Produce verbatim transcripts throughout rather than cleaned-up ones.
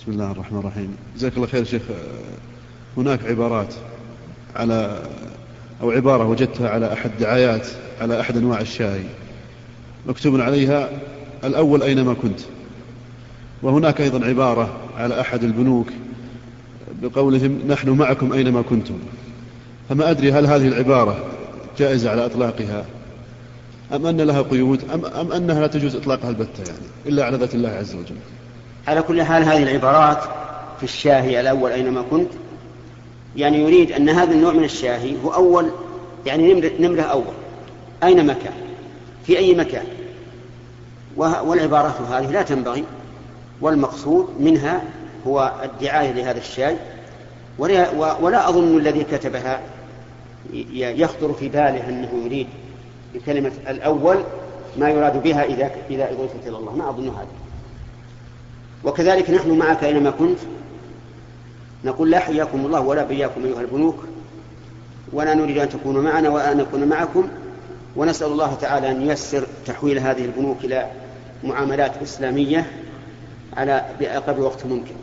بسم الله الرحمن الرحيم. جزاك الله خير شيخ. هناك عبارات على أو عبارة وجدتها على أحد دعايات على أحد أنواع الشاي مكتوب عليها الأول أينما كنت، وهناك أيضا عبارة على أحد البنوك بقولهم نحن معكم أينما كنتم. فما أدري هل هذه العبارة جائزة على إطلاقها أم أن لها قيود أم, أم أنها لا تجوز إطلاقها البتة يعني إلا على ذات الله عز وجل. على كل حال هذه العبارات في الشاهي الأول أينما كنت يعني يريد أن هذا النوع من الشاهي هو أول، يعني نمرة أول أينما كان في أي مكان، والعبارات هذه لا تنبغي، والمقصود منها هو الدعاية لهذا الشاي، ولا, ولا أظن الذي كتبها يخطر في باله أنه يريد بكلمة الأول ما يراد بها إذا إذا أضيفت إلى الله، ما أظن هذا. وكذلك نحن معك أينما كنت نقول لا حياكم الله ولا بياكم أيها البنوك، ولا نريد أن تكونوا معنا وأن نكون معكم، ونسأل الله تعالى أن ييسر تحويل هذه البنوك إلى معاملات إسلامية على بأقرب وقت ممكن.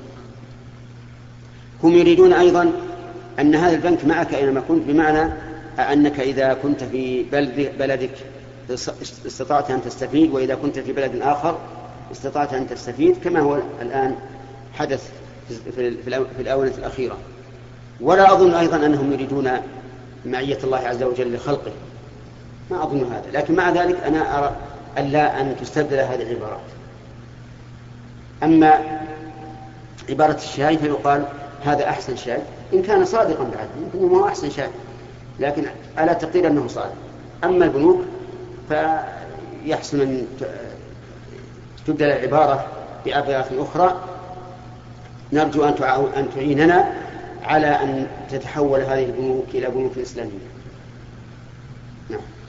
هم يريدون أيضا أن هذا البنك معك أينما كنت، بمعنى أنك إذا كنت في بلدك استطعت أن تستفيد، وإذا كنت في بلد آخر استطعت أن تستفيد، كما هو الآن حدث في الآونة الأخيرة. ولا أظن أيضا أنهم يريدون معية الله عز وجل لخلقه، ما أظن هذا. لكن مع ذلك أنا أرى ألا أن تستبدل هذه العبارات. أما عبارة الشاي فيقال هذا أحسن شاي، إن كان صادقا بعد يمكن هو أحسن شاي، لكن ألا تقدير أنه صادق. أما البنوك فيحسن أن تبدل العبارة بعبارة أخرى. نرجو أن تعيننا على أن تتحول هذه البنوك إلى بنوك إسلامية. نعم.